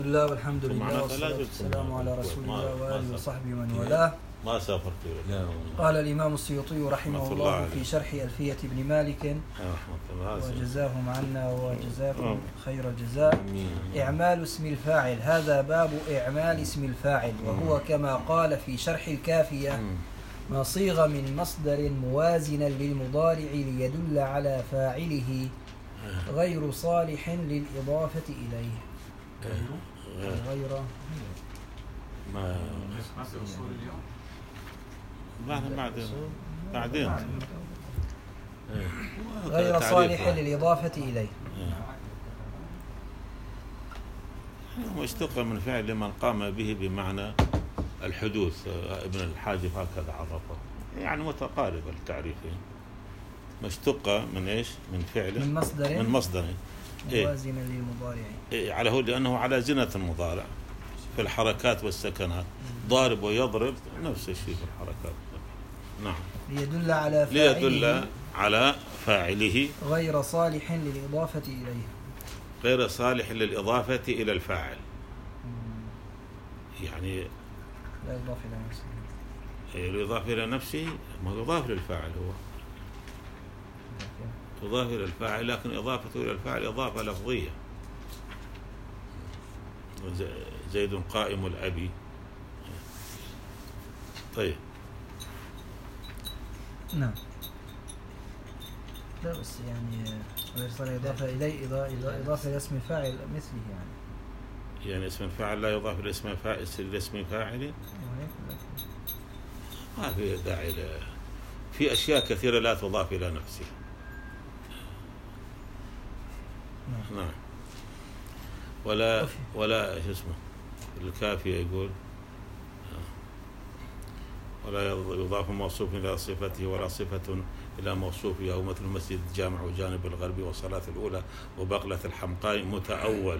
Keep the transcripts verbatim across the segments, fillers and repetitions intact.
الحمد لله والحمد لله والصلاة والسلام على رسول الله وآله وصحبه ومن والاه. ما سافرت. قال الإمام السيوطي رحمه الله في شرح ألفية ابن مالك وجزاهم عنا وجزاكم خير الجزاء: إعمال اسم الفاعل. هذا باب إعمال اسم الفاعل، وهو كما قال في شرح الكافية: ما صيغ من مصدر موازنا للمضارع ليدل على فاعله غير صالح للإضافة إليه. غير غير ما بعد بعد بعدين غير صالح للإضافة إليه. مشتق من فعل من قام به بمعنى الحدوث. ابن الحاجب هكذا عرفه، يعني متقارب التعريفين. مشتقة من ايش؟ من فعل من مصدر من مصدر موازنا إيه؟ للمضارع إيه؟ على هو لأنه على زنة المضارع في الحركات والسكنات. ضارب ويضرب نفس الشيء في الحركات. نعم. ليدل على فاعله ليدل على فاعله غير صالح للإضافة إليه. غير صالح للإضافة إلى الفاعل. يعني لا يضاف إلى نفسه. يضاف إلى نفسه، ما يضاف للفاعل، هو يضاف إلى الفاعل، لكن إضافته إلى الفاعل إضافة لفظية. زيد قائم الأبي. طيب. نعم. لا بس يعني غير صالح إضافة إليه إضافة إلى اسم فاعل مثله يعني. يعني اسم الفاعل لا يضاف إلى اسم فاعل لاسم فاعل. ما في داعي. في أشياء كثيرة لا تضاف إلى نفسها. نعم. ولا ولا ايش اسمه الكافية يقول: ولا يضاف موصوف إلى صفته ولا صفة إلى موصوفه، أو مثل مسجد الجامع وجانب الغرب والصلاة الأولى وبقلة الحمقاء متأول.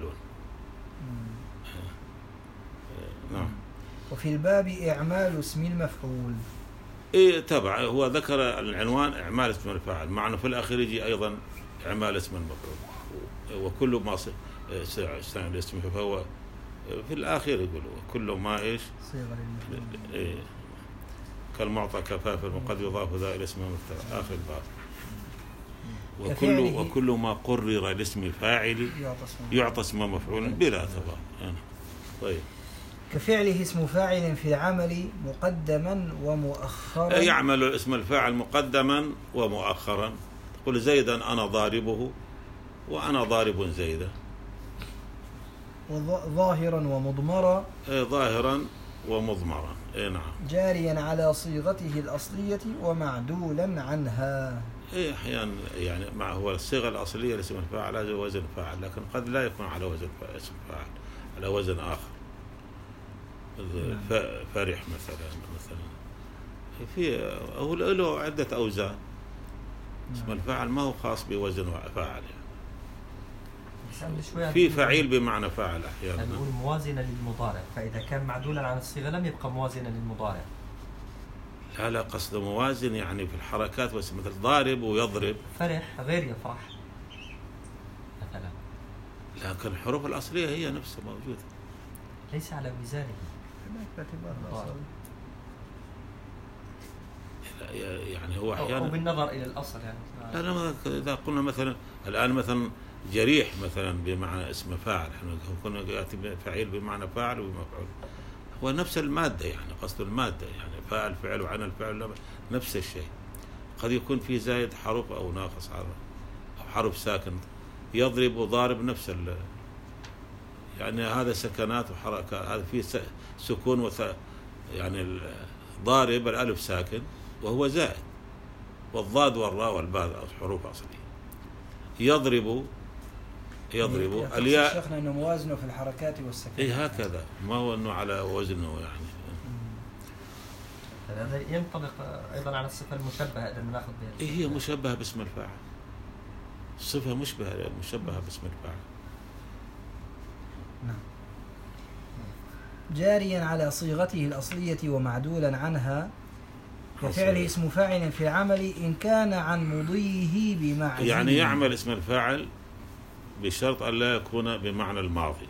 نعم. وفي الباب إعمال اسم المفعول. إيه تبع، هو ذكر العنوان إعمال اسم الفاعل، مع أنه في الأخير يجي أيضا إعمال اسم المفعول، وكل ما استعمل اسمه فهو في الآخر يقول كل ما إيش إيه كالمعطى كفاف وقد يضاف ذا إلى اسم المفعول آخر الباب. وكل وكل ما قرر لاسم الفاعل يعطى اسم مفعول بلا تضاد. يعني طيب. كفعله اسم فاعل في العمل مقدما ومؤخرا. يعمل اسم الفاعل مقدما ومؤخرا. تقول زيدا أنا ضاربه، وأنا ضارب زيدا. ظاهرا ومضمرا. إيه ظاهرا ومضمرا. إيه نعم. جاريا على صيغته الأصلية ومعدولا عنها. إيه أحيانا يعني مع هو الصيغة الأصلية لاسم الفاعل على وزن فاعل، لكن قد لا يكون على وزن اسم فاعل، على وزن آخر. فرح مثلا مثلا في هو له عدة أوزان. اسم الفاعل ما هو خاص بوزن فاعل يعني. في فعيل بمعنى فاعل أحيانا. نقول موازنة للمضارع، فإذا كان معدولا عن الصيغة لم يبقى موازنا للمضارع. لا لا قصد موازن يعني في الحركات، بس مثل ضارب ويضرب. فرح غير يفرح مثلا، لكن الحروف الأصلية هي نفسها موجودة، ليس على ميزانه. يعني هو أحيانا أو بالنظر إلى الأصل يعني. لا لا إذا قلنا مثلا الآن مثلا جريح مثلا بمعنى اسم فاعل، احنا كنا يأتي فعيل بمعنى فاعل ومفعول، هو نفس المادة يعني، قصد المادة يعني فاعل فعل وعن الفعل نفس الشيء. قد يكون في زايد حرف أو ناقص حرف أو حرف ساكن. يضرب وضارب نفس ال يعني هذا سكنات وحركات، هذا فيه سكون وث يعني ضارب الألف ساكن وهو زائد، والضاد والراء والباء حروف أصلية. يضرب يضرب الياء. شيخنا انه موازنه في الحركات والسكنات. اي هكذا، ما هو انه على وزنه يعني. هذا ينطبق ايضا على الصفه المشبهه اذا ناخذ بها. إيه هي مشبهه باسم الفاعل. الصفه مشبهه مشبهه باسم الفاعل. نعم. جاريا على صيغته الأصلية ومعدولا عنها. كفعله اسم فاعل في العمل إن كان عن مضيه بمعزل. يعني يعمل اسم الفاعل بشرط أن لا يكون بمعنى الماضي.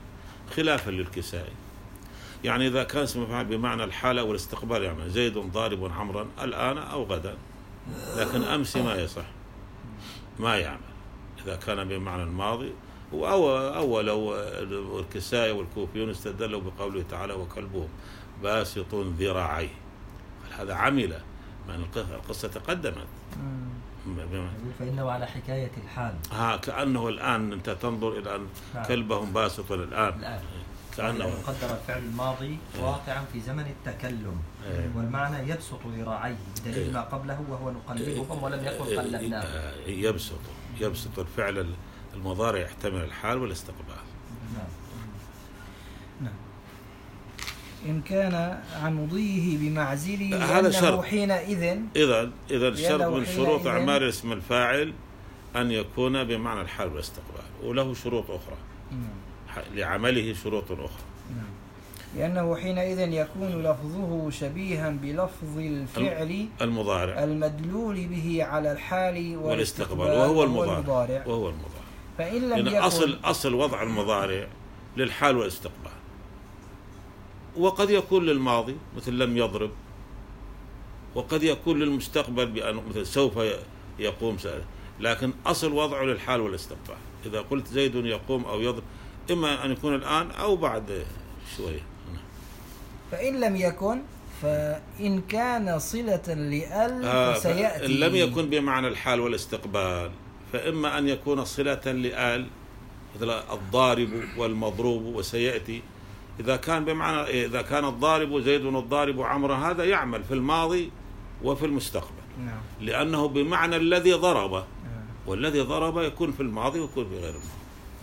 خلافا للكسائي. يعني إذا كان اسم فاعل بمعنى الحالة والاستقبال يعني زيد ضارب عمرا الآن أو غدا، لكن أمس ما يصح، ما يعمل إذا كان بمعنى الماضي. أول أو الكسائي والكوفيون استدلوا بقوله تعالى وكلبهم باسط ذراعيه، هذا عمل من القصة تقدمت. فإنه على حكاية الحال. ها كأنه الآن أنت تنظر إلى أن كلبهم باسط الآن، الآن. كأنه قدر الفعل الماضي واقعا في زمن التكلم، والمعنى يبسط ذراعيه بدليل ما قبله وهو نقلبهم ولم يقل قلبناه. يبسط يبسط الفعل المضارع يحتمل الحال والاستقبال. نعم. نعم. إن كان عن مضيه بمعزله هذا شرط حينئذ. إذا إذا شرط من شروط أعمال اسم الفاعل أن يكون بمعنى الحال والاستقبال، وله شروط أخرى. نعم. لعمله شروط أخرى. نعم. لأنه حينئذ يكون لفظه شبيها بلفظ الفعل المضارع المدلول به على الحال والاستقبال وهو المضارع وهو المضارع. فإن لم يكن أصل أصل وضع المضارع للحال والاستقبال، وقد يكون للماضي مثل لم يضرب، وقد يكون للمستقبل بأن مثل سوف يقوم سأل، لكن أصل وضعه للحال والاستقبال. إذا قلت زيد يقوم أو يضرب إما أن يكون الآن أو بعد شوية. فإن لم يكن فإن كان صلة لأل فسيأتي. إن لم يكن بمعنى الحال والاستقبال فإما أن يكون صلة لآل مثل الضارب والمضروب وسيأتي. إذا كان بمعنى إذا كان الضارب زيد الضارب عمرو هذا يعمل في الماضي وفي المستقبل. نعم. لأنه بمعنى الذي ضرب. نعم. والذي ضرب يكون في الماضي ويكون في غير الماضي.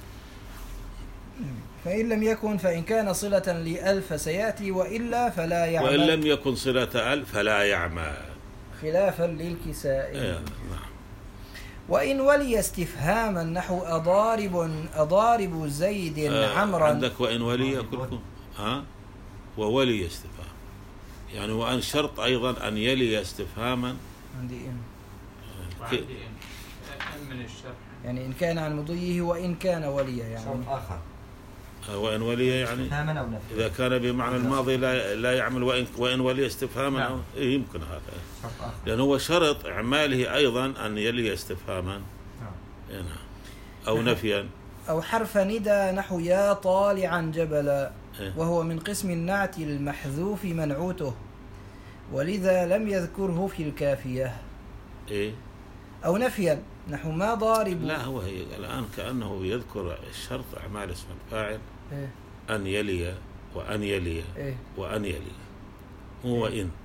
فإن لم يكن فإن كان صلة لأل فسيأتي وإلا فلا يعمل. وإن لم يكن صلة أل فلا يعمل خلافا للكسائي. نعم. وإن ولي استفهاما نحو أضارب أضارب زيد آه عمرا. عندك وإن ولي كلكم ها وولي استفهام، يعني وأن شرط أيضا أن يلي استفهاما. عندي إن وعندي إن من الشرط يعني إن كان عن مضيه وإن كان وليا يعني شرط آخر. وإن ولي يعني إذا كان بمعنى الماضي لا لا يعمل وإن وإن ولي استفهاما. نعم. يمكن هذا لأنه هو شرط إعماله أيضا أن يلي استفهاما. نعم. أو نفيا أو حرف ندى نحو يا طالعا جبلا. إيه؟ وهو من قسم النعت المحذوف منعوته، ولذا لم يذكره في الكافية. إيه؟ أو نفيا نحو ما ضارب. لا هو هي الآن كأنه يذكر الشرط أعمال اسم الفاعل. إيه؟ أن يلي وأن يلي. إيه؟ وأن يلي هو إيه؟ إن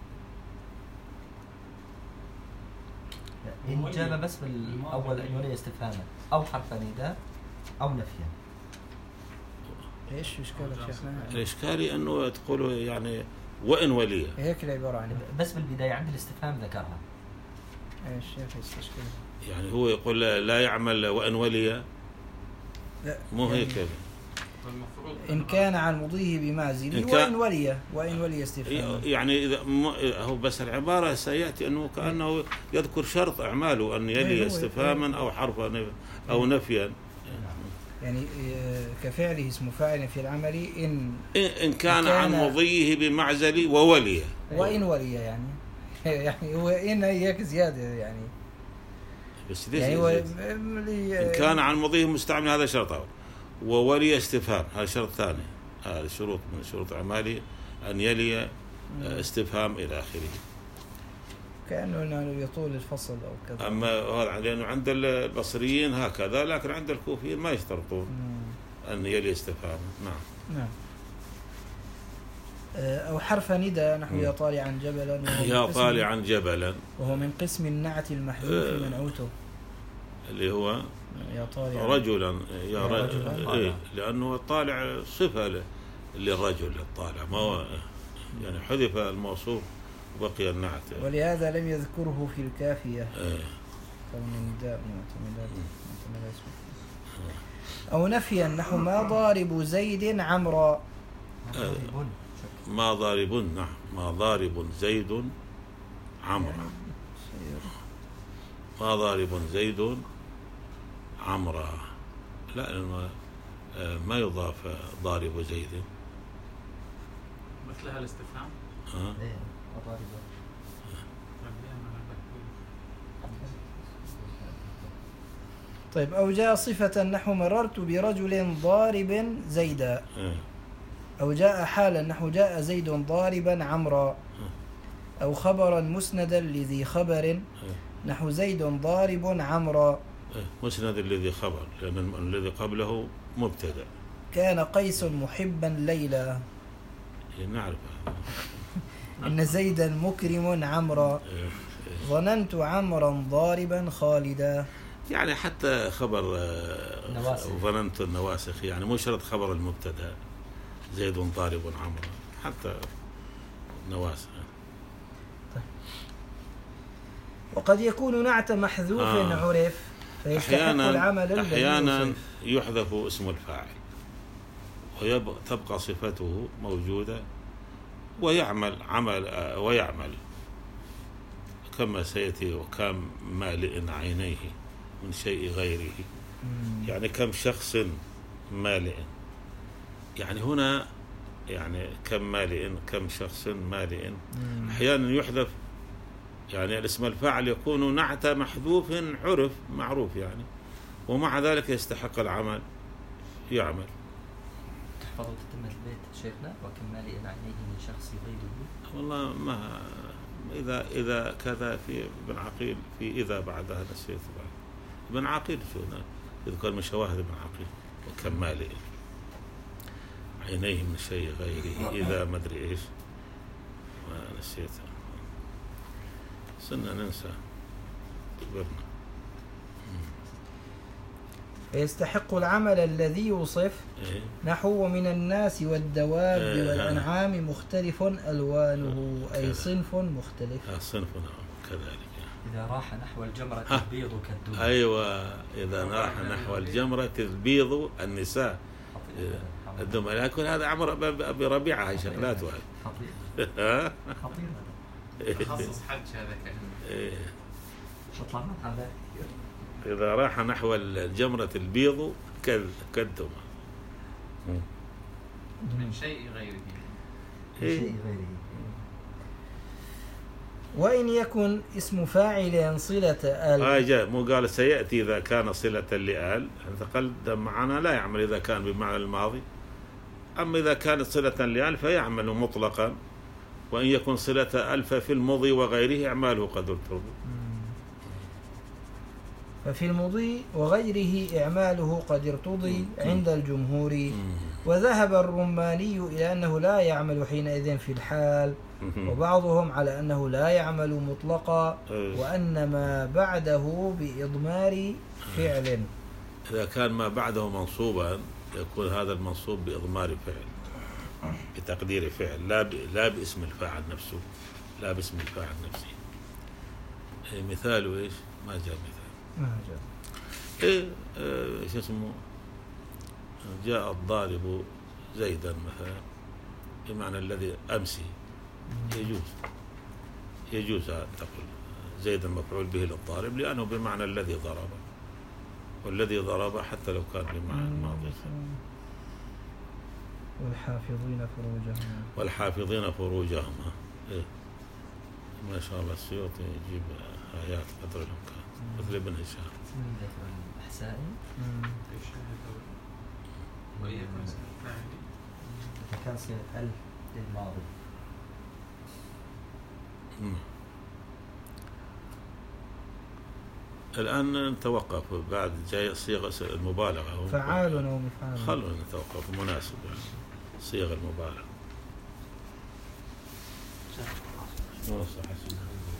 إن جاب بس بالأول أن يلي استفهاما أو حرف نداء أو نفيا. إيش إشكالك شيخنا؟ الإشكالي أنه تقول يعني وإن ولي هيك العبارة عنه بس بالبداية عند الاستفهام ذكرها. إيش شيخ استشكال؟ يعني هو يقول لا يعمل وإن ولي. لا مو يعني هيك. إن كان عن مضيه بمعزل وإن ولي وإن ولي استفهام. يعني إذا هو بس العبارة سيأتي أنه كأنه يذكر شرط أعماله أن يلي استفهاما أو حرفا أو نفيا. يعني كفعله اسم فاعل في العمل إن إن كان, كان عن مضيه بمعزل وولي وإن ولي يعني يعني هو إن هيك زيادة يعني بس يعني هو إن كان عن مضيه مستعمل هذا شرط، وولي استفهام هذا شرط ثاني. هذا شروط من شروط أعماله أن يلي استفهام إلى آخره. كأنه يطول الفصل أو كذا. أما هذا لأنه عند البصريين هكذا، لكن عند الكوفيين ما يشترطون أن يلي استفهام. نعم. نعم. أو حرف ندى نحو يا طالعا جبلا. يا طالعا جبلا وهو من قسم النعت المحذوف منعوته، اللي هو يا طالعا رجلا يا رجل. إيه لأنه الطالع صفة للرجل الطالع، ما هو يعني حذف الموصوف وبقي النعت. ولهذا لم يذكره في الكافية. إيه. من نداء أو نفيا نحو ما ضارب زيد عمرا. ما ضارب نعم ما ضارب زيد عمرا. ما ضارب زيد عمرا. لا ما يضاف ضارب زيد مثلها الاستفهام. ها إيه ضارب. طيب أو جاء صفة نحو مررت برجل ضارب زيدا، أو جاء حالا نحو جاء زيد ضاربا عمرا، أو خبرا مسندا لذي خبر نحو زيد ضارب عمرا. مسند الذي خبر لأن الذي قبله مبتدأ. كان قيس محبا ليلى، نعرف. إن زيدا مكرم عمرا، ظننت عمرا ضاربا خالدا. يعني حتى خبر ظننت النواسخ يعني مو شرط خبر المبتدأ زيد ضارب عمرا، حتى النواسخ. وقد يكون نعت محذوف آه. عرف فيستحق العمل. أحيانا يحذف اسم الفاعل وتبقى صفته موجودة ويعمل عمل ويعمل كما سيأتي. وكم مالئ عينيه من شيء غيره، يعني كم شخص مالئ، يعني هنا يعني كم مالئ كم شخص مالئ. أحيانا يحذف يعني الاسم الفاعل يكون نعت محذوف عرف معروف يعني، ومع ذلك يستحق العمل يعمل. تحفظ تتمة البيت شيخنا وكم مالئ عينيه من شخص غيره. والله ما إذا إذا كذا في ابن عقيل في إذا بعد هذا الشيء بعد ابن عقيل شو يذكر من شواهد ابن عقيل وكم مالئ عينيه من شيء غيره إذا ما أدري إيش ما نسيتها صرنا ننسى كبرنا. فيستحق العمل الذي يوصف نحو من الناس والدواب إيه والأنعام مختلف ألوانه أي صنف مختلف. صنف كذلك. إذا راح نحو الجمرة تبيض كالدود. أيوة إذا راح نحو الجمرة تبيض النساء الدم. لكن هذا عمر أبي ربيعة هاي شغلات وهذه خطير خطير تخصص حج هذا كان. شطلنا هذا إذا راح نحو الجمرة البيض كالدم من شيء غيره. شيء غيره. وإن يكن اسم فاعل صلة آل. آه جاء مو قال سيأتي إذا كان صلة لآل، تقدم معنا لا يعمل إذا كان بمعنى الماضي. أما إذا كانت صلة لآل فيعمل مطلقا، وإن يكن صلة ألف في المضي وغيره إعماله قد ارتضى. ففي المضي وغيره إعماله قد ارتضي عند الجمهور. وذهب الرماني إلى أنه لا يعمل حينئذ في الحال، وبعضهم على أنه لا يعمل مطلقا، وأن ما بعده بإضمار فعل. إذا كان ما بعده منصوبا يكون هذا المنصوب بإضمار فعل بتقدير فعل، لا ب... لا باسم الفاعل نفسه، لا باسم الفاعل نفسه. مثاله إيش؟ ما جاء مثال. ما جاء. إيه آه شو اسمه؟ جاء الضارب زيدا مثلا بمعنى الذي أمسي، يجوز يجوز أن تقول زيدا مفعول به للضارب لأنه بمعنى الذي ضرب، والذي ضرب حتى لو كان بمعنى الماضي. والحافظين فروجهم والحافظين فروجهم. إيه؟ ما شاء الله السيوطي يجيب آيات قدر الإمكان مثل ابن هشام. الأحسائي كان صيغة ال للماضي. الآن نتوقف بعد جاي صيغة المبالغة فعال أو مفعال. خلونا نتوقف مناسب يعني صيغة المبالغة.